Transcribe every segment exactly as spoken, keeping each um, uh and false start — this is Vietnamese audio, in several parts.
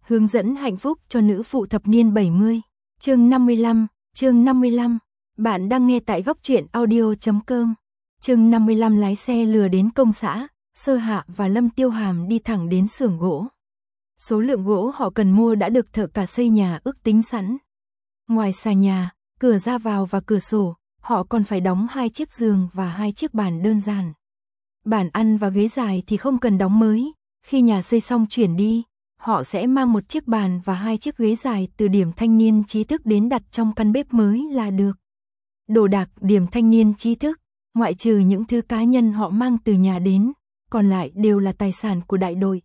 Hướng dẫn hạnh phúc cho nữ phụ thập niên bảy mươi. Chương năm mươi lăm, chương năm mươi lăm. Bạn đang nghe tại góc truyện audio chấm com. Chương năm mươi lăm lái xe lừa đến công xã, Sơ Hạ và Lâm Tiêu Hàm đi thẳng đến xưởng gỗ. Số lượng gỗ họ cần mua đã được thợ cả xây nhà ước tính sẵn. Ngoài xà nhà, cửa ra vào và cửa sổ, họ còn phải đóng hai chiếc giường và hai chiếc bàn đơn giản. Bàn ăn và ghế dài thì không cần đóng mới, khi nhà xây xong chuyển đi, họ sẽ mang một chiếc bàn và hai chiếc ghế dài từ điểm thanh niên trí thức đến đặt trong căn bếp mới là được. Đồ đạc điểm thanh niên trí thức, ngoại trừ những thứ cá nhân họ mang từ nhà đến, còn lại đều là tài sản của đại đội.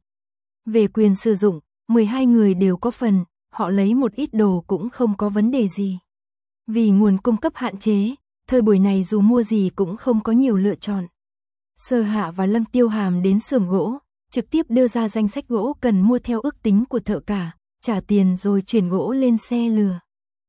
Về quyền sử dụng, mười hai người đều có phần, họ lấy một ít đồ cũng không có vấn đề gì. Vì nguồn cung cấp hạn chế, thời buổi này dù mua gì cũng không có nhiều lựa chọn. Sơ Hạ và Lâm Tiêu Hàm đến xưởng gỗ, trực tiếp đưa ra danh sách gỗ cần mua theo ước tính của thợ cả, trả tiền rồi chuyển gỗ lên xe lừa.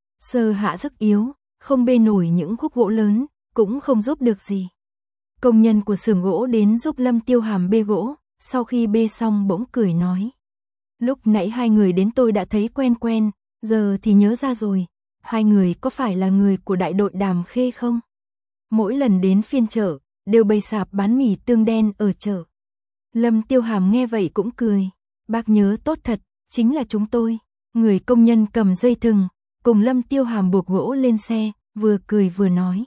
Sơ Hạ rất yếu, không bê nổi những khúc gỗ lớn, cũng không giúp được gì. Công nhân của xưởng gỗ đến giúp Lâm Tiêu Hàm bê gỗ, sau khi bê xong bỗng cười nói. Lúc nãy hai người đến tôi đã thấy quen quen, giờ thì nhớ ra rồi, hai người có phải là người của đại đội Đàm Khê không? Mỗi lần đến phiên chợ, đều bày sạp bán mì tương đen ở chợ. Lâm Tiêu Hàm nghe vậy cũng cười, bác nhớ tốt thật, chính là chúng tôi. Người công nhân cầm dây thừng, cùng Lâm Tiêu Hàm buộc gỗ lên xe, vừa cười vừa nói.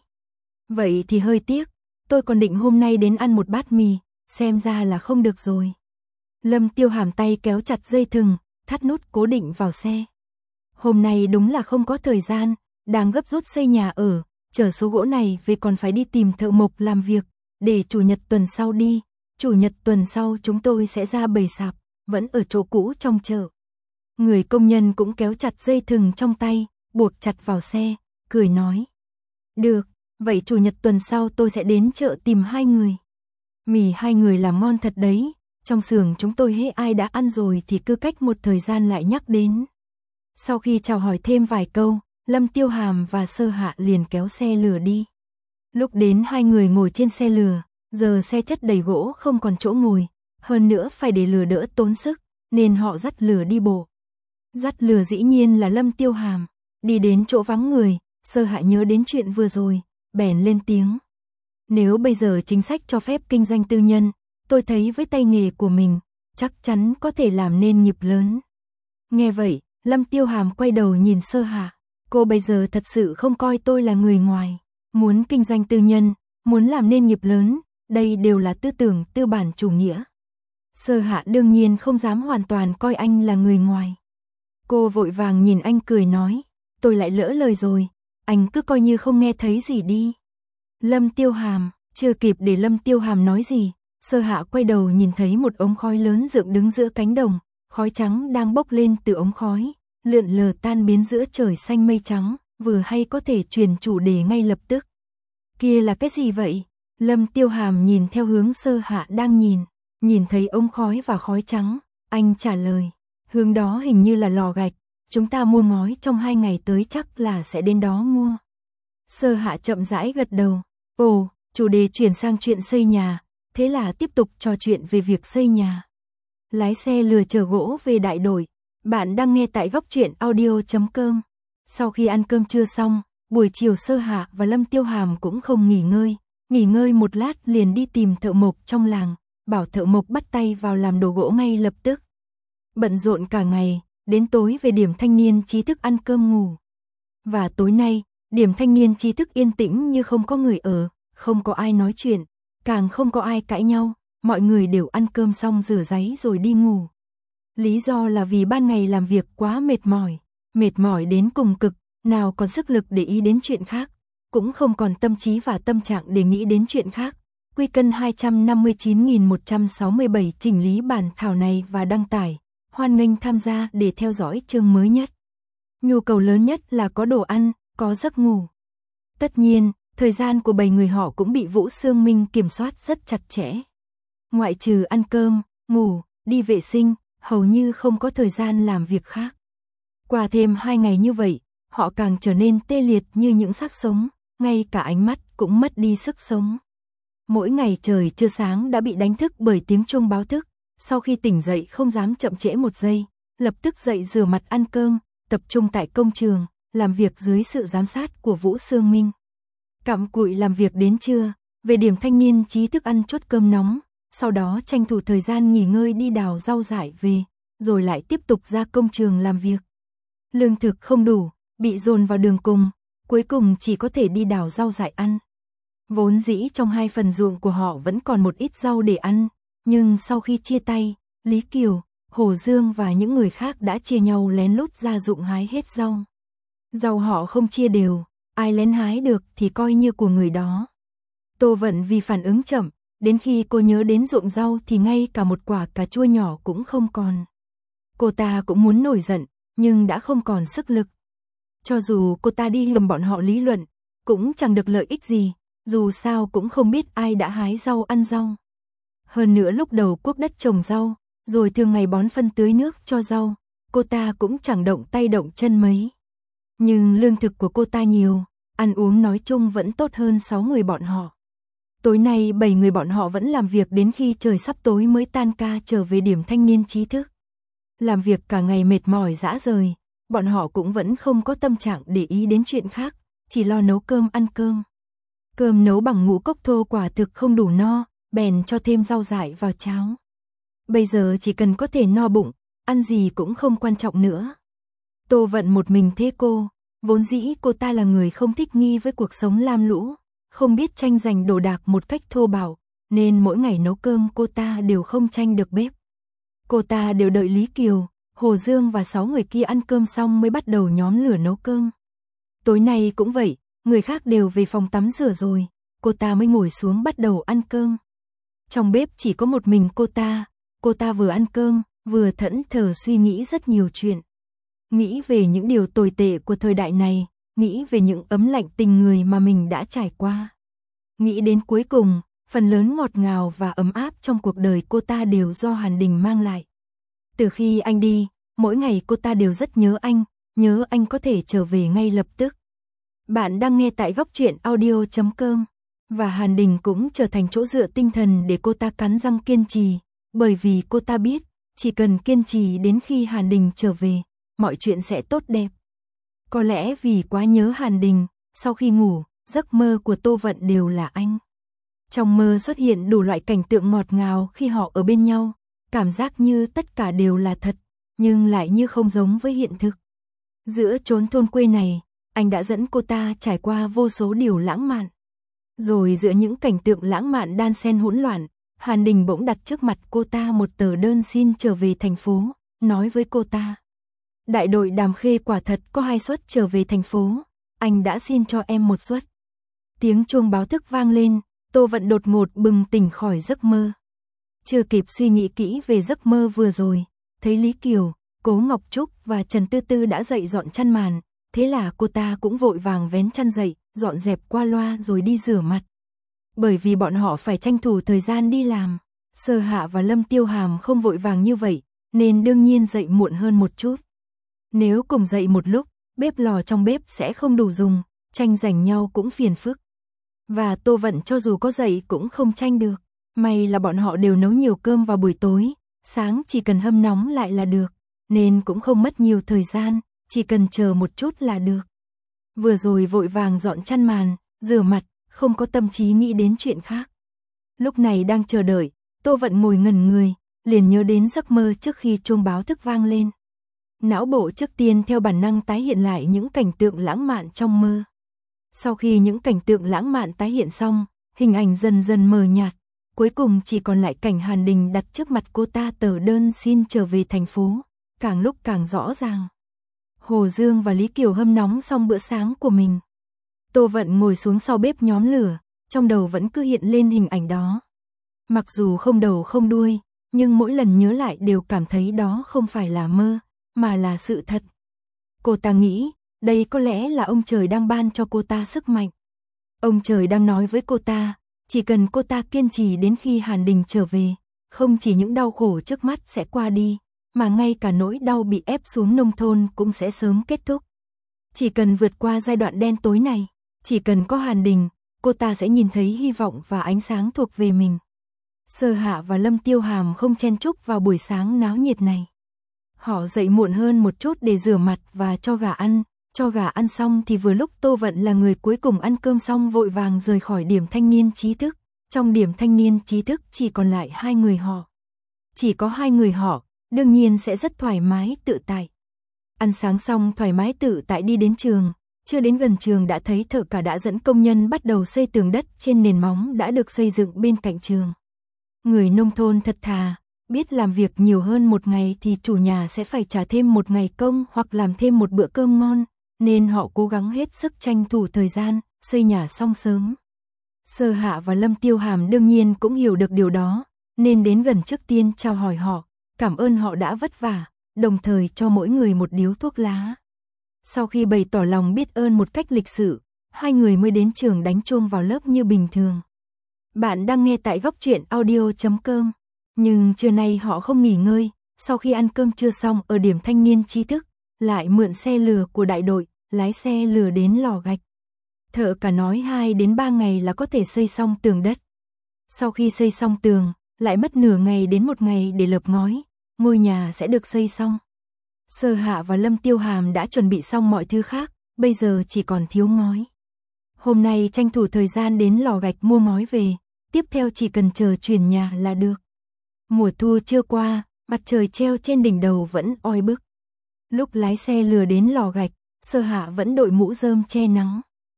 Vậy thì hơi tiếc, tôi còn định hôm nay đến ăn một bát mì, xem ra là không được rồi. Lâm Tiêu Hàm tay kéo chặt dây thừng, thắt nút cố định vào xe. Hôm nay đúng là không có thời gian, đang gấp rút xây nhà ở, chở số gỗ này về còn phải đi tìm thợ mộc làm việc, để chủ nhật tuần sau đi. Chủ nhật tuần sau chúng tôi sẽ ra bày sạp, vẫn ở chỗ cũ trong chợ. Người công nhân cũng kéo chặt dây thừng trong tay, buộc chặt vào xe, cười nói. Được, vậy chủ nhật tuần sau tôi sẽ đến chợ tìm hai người. Mì hai người làm ngon thật đấy, trong xưởng chúng tôi hễ ai đã ăn rồi thì cứ cách một thời gian lại nhắc đến. Sau khi chào hỏi thêm vài câu, Lâm Tiêu Hàm và Sơ Hạ liền kéo xe lừa đi. Lúc đến hai người ngồi trên xe lừa, giờ xe chất đầy gỗ không còn chỗ ngồi, hơn nữa phải để lừa đỡ tốn sức, nên họ dắt lừa đi bộ. Dắt lừa dĩ nhiên là Lâm Tiêu Hàm, đi đến chỗ vắng người, Sơ Hạ nhớ đến chuyện vừa rồi, bèn lên tiếng. Nếu bây giờ chính sách cho phép kinh doanh tư nhân, tôi thấy với tay nghề của mình, chắc chắn có thể làm nên nghiệp lớn. Nghe vậy, Lâm Tiêu Hàm quay đầu nhìn Sơ Hạ, cô bây giờ thật sự không coi tôi là người ngoài, muốn kinh doanh tư nhân, muốn làm nên nghiệp lớn, đây đều là tư tưởng tư bản chủ nghĩa. Sơ Hạ đương nhiên không dám hoàn toàn coi anh là người ngoài. Cô vội vàng nhìn anh cười nói, tôi lại lỡ lời rồi, anh cứ coi như không nghe thấy gì đi. Lâm Tiêu Hàm, chưa kịp để Lâm Tiêu Hàm nói gì, Sơ Hạ quay đầu nhìn thấy một ống khói lớn dựng đứng giữa cánh đồng, khói trắng đang bốc lên từ ống khói, lượn lờ tan biến giữa trời xanh mây trắng, vừa hay có thể truyền chủ đề ngay lập tức. Kia là cái gì vậy? Lâm Tiêu Hàm nhìn theo hướng Sơ Hạ đang nhìn, nhìn thấy ống khói và khói trắng, anh trả lời, hướng đó hình như là lò gạch, chúng ta mua ngói trong hai ngày tới chắc là sẽ đến đó mua. Sơ Hạ chậm rãi gật đầu, ồ, chủ đề chuyển sang chuyện xây nhà, thế là tiếp tục trò chuyện về việc xây nhà. Lái xe lừa chở gỗ về đại đội, bạn đang nghe tại góc truyện audio chấm com. Sau khi ăn cơm trưa xong, buổi chiều Sơ Hạ và Lâm Tiêu Hàm cũng không nghỉ ngơi, nghỉ ngơi một lát liền đi tìm thợ mộc trong làng, bảo thợ mộc bắt tay vào làm đồ gỗ ngay lập tức. Bận rộn cả ngày, đến tối về điểm thanh niên trí thức ăn cơm ngủ. Và tối nay, điểm thanh niên trí thức yên tĩnh như không có người ở, không có ai nói chuyện, càng không có ai cãi nhau, mọi người đều ăn cơm xong rửa ráy rồi đi ngủ. Lý do là vì ban ngày làm việc quá mệt mỏi, mệt mỏi đến cùng cực, nào còn sức lực để ý đến chuyện khác, cũng không còn tâm trí và tâm trạng để nghĩ đến chuyện khác. Quy cân hai trăm năm mươi chín nghìn một trăm sáu mươi bảy chỉnh lý bản thảo này và đăng tải, hoan nghênh tham gia để theo dõi chương mới nhất. Nhu cầu lớn nhất là có đồ ăn, có giấc ngủ. Tất nhiên, thời gian của bảy người họ cũng bị Vũ Sương Minh kiểm soát rất chặt chẽ. Ngoại trừ ăn cơm, ngủ, đi vệ sinh, hầu như không có thời gian làm việc khác. Qua thêm hai ngày như vậy, họ càng trở nên tê liệt như những xác sống, ngay cả ánh mắt cũng mất đi sức sống. Mỗi ngày trời chưa sáng đã bị đánh thức bởi tiếng chuông báo thức, sau khi tỉnh dậy không dám chậm trễ một giây, lập tức dậy rửa mặt ăn cơm, tập trung tại công trường, làm việc dưới sự giám sát của Vũ Sương Minh. Cặm cụi làm việc đến trưa, về điểm thanh niên trí thức ăn chốt cơm nóng, sau đó tranh thủ thời gian nghỉ ngơi đi đào rau dại về, rồi lại tiếp tục ra công trường làm việc. Lương thực không đủ, bị dồn vào đường cùng, cuối cùng chỉ có thể đi đào rau dại ăn. Vốn dĩ trong hai phần ruộng của họ vẫn còn một ít rau để ăn, nhưng sau khi chia tay, Lý Kiều, Hồ Dương và những người khác đã chia nhau lén lút ra ruộng hái hết rau. Rau họ không chia đều, ai lén hái được thì coi như của người đó. Tô Vận vì phản ứng chậm, đến khi cô nhớ đến ruộng rau thì ngay cả một quả cà chua nhỏ cũng không còn. Cô ta cũng muốn nổi giận, nhưng đã không còn sức lực. Cho dù cô ta đi hầm bọn họ lý luận, cũng chẳng được lợi ích gì, dù sao cũng không biết ai đã hái rau ăn rau. Hơn nữa lúc đầu cuốc đất trồng rau, rồi thường ngày bón phân tưới nước cho rau, cô ta cũng chẳng động tay động chân mấy. Nhưng lương thực của cô ta nhiều, ăn uống nói chung vẫn tốt hơn sáu người bọn họ. Tối nay bảy người bọn họ vẫn làm việc đến khi trời sắp tối mới tan ca trở về điểm thanh niên trí thức. Làm việc cả ngày mệt mỏi rã rời, bọn họ cũng vẫn không có tâm trạng để ý đến chuyện khác, chỉ lo nấu cơm ăn cơm. Cơm nấu bằng ngũ cốc thô quả thực không đủ no, bèn cho thêm rau dại vào cháo. Bây giờ chỉ cần có thể no bụng, ăn gì cũng không quan trọng nữa. Tô Vận một mình thế cô, vốn dĩ cô ta là người không thích nghi với cuộc sống lam lũ, không biết tranh giành đồ đạc một cách thô bạo, nên mỗi ngày nấu cơm cô ta đều không tranh được bếp. Cô ta đều đợi Lý Kiều, Hồ Dương và sáu người kia ăn cơm xong mới bắt đầu nhóm lửa nấu cơm. Tối nay cũng vậy, người khác đều về phòng tắm rửa rồi, cô ta mới ngồi xuống bắt đầu ăn cơm. Trong bếp chỉ có một mình cô ta, cô ta vừa ăn cơm, vừa thẫn thờ suy nghĩ rất nhiều chuyện. Nghĩ về những điều tồi tệ của thời đại này, nghĩ về những ấm lạnh tình người mà mình đã trải qua. Nghĩ đến cuối cùng, phần lớn ngọt ngào và ấm áp trong cuộc đời cô ta đều do Hàn Đình mang lại. Từ khi anh đi, mỗi ngày cô ta đều rất nhớ anh, nhớ anh có thể trở về ngay lập tức. Bạn đang nghe tại góc truyện audio chấm com, và Hàn Đình cũng trở thành chỗ dựa tinh thần để cô ta cắn răng kiên trì, bởi vì cô ta biết, chỉ cần kiên trì đến khi Hàn Đình trở về, mọi chuyện sẽ tốt đẹp. Có lẽ vì quá nhớ Hàn Đình, sau khi ngủ, giấc mơ của Tô Vận đều là anh. Trong mơ xuất hiện đủ loại cảnh tượng ngọt ngào khi họ ở bên nhau, cảm giác như tất cả đều là thật, nhưng lại như không giống với hiện thực. Giữa chốn thôn quê này, anh đã dẫn cô ta trải qua vô số điều lãng mạn. Rồi giữa những cảnh tượng lãng mạn đan xen hỗn loạn, Hàn Đình bỗng đặt trước mặt cô ta một tờ đơn xin trở về thành phố, nói với cô ta. Đại đội Đàm Khê quả thật có hai suất trở về thành phố, anh đã xin cho em một suất. Tiếng chuông báo thức vang lên, Tô Vận đột ngột bừng tỉnh khỏi giấc mơ. Chưa kịp suy nghĩ kỹ về giấc mơ vừa rồi, thấy Lý Kiều, Cố Ngọc Trúc và Trần Tư Tư đã dậy dọn chăn màn, thế là cô ta cũng vội vàng vén chăn dậy, dọn dẹp qua loa rồi đi rửa mặt. Bởi vì bọn họ phải tranh thủ thời gian đi làm, Sơ Hạ và Lâm Tiêu Hàm không vội vàng như vậy, nên đương nhiên dậy muộn hơn một chút. Nếu cùng dậy một lúc, bếp lò trong bếp sẽ không đủ dùng, tranh giành nhau cũng phiền phức. Và Tô Vận cho dù có dậy cũng không tranh được, may là bọn họ đều nấu nhiều cơm vào buổi tối, sáng chỉ cần hâm nóng lại là được, nên cũng không mất nhiều thời gian, chỉ cần chờ một chút là được. Vừa rồi vội vàng dọn chăn màn, rửa mặt, không có tâm trí nghĩ đến chuyện khác. Lúc này đang chờ đợi, Tô Vận ngồi ngẩn người, liền nhớ đến giấc mơ trước khi chuông báo thức vang lên. Não bộ trước tiên theo bản năng tái hiện lại những cảnh tượng lãng mạn trong mơ. Sau khi những cảnh tượng lãng mạn tái hiện xong, hình ảnh dần dần mờ nhạt, cuối cùng chỉ còn lại cảnh Hàn Đình đặt trước mặt cô ta tờ đơn xin trở về thành phố, càng lúc càng rõ ràng. Hồ Dương và Lý Kiều hâm nóng xong bữa sáng của mình. Tô Vận ngồi xuống sau bếp nhóm lửa, trong đầu vẫn cứ hiện lên hình ảnh đó. Mặc dù không đầu không đuôi, nhưng mỗi lần nhớ lại đều cảm thấy đó không phải là mơ, mà là sự thật. Cô ta nghĩ, đây có lẽ là ông trời đang ban cho cô ta sức mạnh. Ông trời đang nói với cô ta, chỉ cần cô ta kiên trì đến khi Hàn Đình trở về, không chỉ những đau khổ trước mắt sẽ qua đi, mà ngay cả nỗi đau bị ép xuống nông thôn cũng sẽ sớm kết thúc. Chỉ cần vượt qua giai đoạn đen tối này, chỉ cần có Hàn Đình, cô ta sẽ nhìn thấy hy vọng và ánh sáng thuộc về mình. Sơ Hạ và Lâm Tiêu Hàm không chen chúc vào buổi sáng náo nhiệt này. Họ dậy muộn hơn một chút để rửa mặt và cho gà ăn, cho gà ăn xong thì vừa lúc Tô Vận là người cuối cùng ăn cơm xong vội vàng rời khỏi điểm thanh niên trí thức. Trong điểm thanh niên trí thức chỉ còn lại hai người họ. Chỉ có hai người họ, đương nhiên sẽ rất thoải mái tự tại. Ăn sáng xong thoải mái tự tại đi đến trường, chưa đến gần trường đã thấy thợ cả đã dẫn công nhân bắt đầu xây tường đất trên nền móng đã được xây dựng bên cạnh trường. Người nông thôn thật thà, biết làm việc nhiều hơn một ngày thì chủ nhà sẽ phải trả thêm một ngày công hoặc làm thêm một bữa cơm ngon, nên họ cố gắng hết sức tranh thủ thời gian, xây nhà xong sớm. Sơ Hạ và Lâm Tiêu Hàm đương nhiên cũng hiểu được điều đó, nên đến gần trước tiên chào hỏi họ, cảm ơn họ đã vất vả, đồng thời cho mỗi người một điếu thuốc lá. Sau khi bày tỏ lòng biết ơn một cách lịch sự, hai người mới đến trường đánh chuông vào lớp như bình thường. Bạn đang nghe tại góc truyện audio chấm com. Nhưng trưa nay họ không nghỉ ngơi, sau khi ăn cơm trưa xong ở điểm thanh niên trí thức, lại mượn xe lừa của đại đội, lái xe lừa đến lò gạch. Thợ cả nói hai đến ba ngày là có thể xây xong tường đất. Sau khi xây xong tường, lại mất nửa ngày đến một ngày để lợp ngói, ngôi nhà sẽ được xây xong. Sơ Hạ và Lâm Tiêu Hàm đã chuẩn bị xong mọi thứ khác, bây giờ chỉ còn thiếu ngói. Hôm nay tranh thủ thời gian đến lò gạch mua ngói về, tiếp theo chỉ cần chờ chuyển nhà là được. Mùa thu chưa qua, mặt trời treo trên đỉnh đầu vẫn oi bức. Lúc lái xe lừa đến lò gạch, Sơ Hạ vẫn đội mũ rơm che nắng.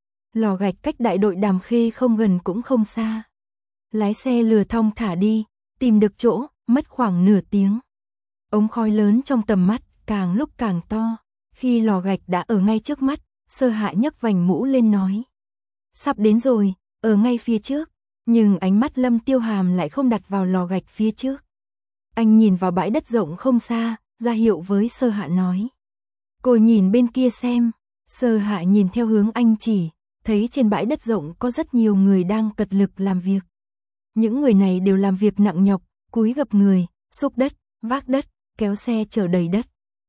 Lò gạch cách đại đội Đàm Khê không gần cũng không xa. Lái xe lừa thong thả đi, tìm được chỗ, mất khoảng nửa tiếng. Ống khói lớn trong tầm mắt, càng lúc càng to. Khi lò gạch đã ở ngay trước mắt, Sơ Hạ nhấc vành mũ lên nói. Sắp đến rồi, ở ngay phía trước. Nhưng ánh mắt Lâm Tiêu Hàm lại không đặt vào lò gạch phía trước. Anh nhìn vào bãi đất rộng không xa, ra hiệu với Sơ Hạ nói. Cô nhìn bên kia xem. Sơ Hạ nhìn theo hướng anh chỉ, thấy trên bãi đất rộng có rất nhiều người đang cật lực làm việc. Những người này đều làm việc nặng nhọc, cúi gập người, xúc đất, vác đất, kéo xe chở đầy đất.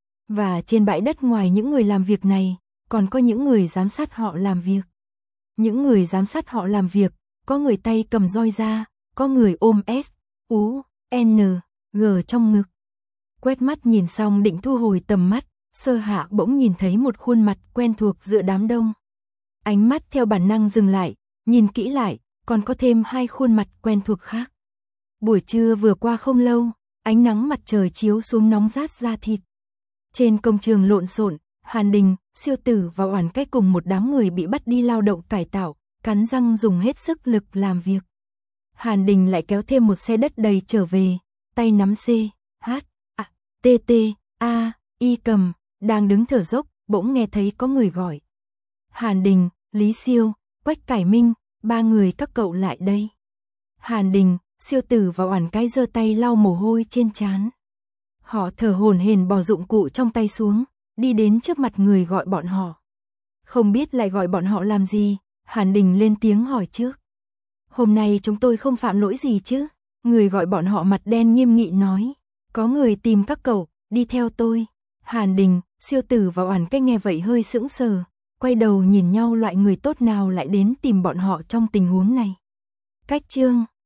Và trên bãi đất ngoài những người làm việc này, còn có những người giám sát họ làm việc. Những người giám sát họ làm việc, có người tay cầm roi ra, có người ôm S, U, N, G trong ngực. Quét mắt nhìn xong định thu hồi tầm mắt, Sơ Hạ bỗng nhìn thấy một khuôn mặt quen thuộc giữa đám đông. Ánh mắt theo bản năng dừng lại, nhìn kỹ lại, còn có thêm hai khuôn mặt quen thuộc khác. Buổi trưa vừa qua không lâu, ánh nắng mặt trời chiếu xuống nóng rát da thịt. Trên công trường lộn xộn, Hàn Đình, Siêu Tử và Oản Cách cùng một đám người bị bắt đi lao động cải tạo, cắn răng dùng hết sức lực làm việc. Hàn Đình lại kéo thêm một xe đất đầy trở về, tay nắm C, H, A, T, T, A, Y cầm, đang đứng thở dốc, bỗng nghe thấy có người gọi. Hàn Đình, Lý Siêu, Quách Cải Minh, ba người các cậu lại đây. Hàn Đình, Siêu Tử và Oản Cái giơ tay lau mồ hôi trên trán. Họ thở hổn hển bỏ dụng cụ trong tay xuống, đi đến trước mặt người gọi bọn họ. Không biết lại gọi bọn họ làm gì, Hàn Đình lên tiếng hỏi trước. Hôm nay chúng tôi không phạm lỗi gì chứ? Người gọi bọn họ mặt đen nghiêm nghị nói. Có người tìm các cậu, đi theo tôi. Hàn Đình, Siêu Tử và Oản Cách nghe vậy hơi sững sờ, quay đầu nhìn nhau loại người tốt nào lại đến tìm bọn họ trong tình huống này. Cách chương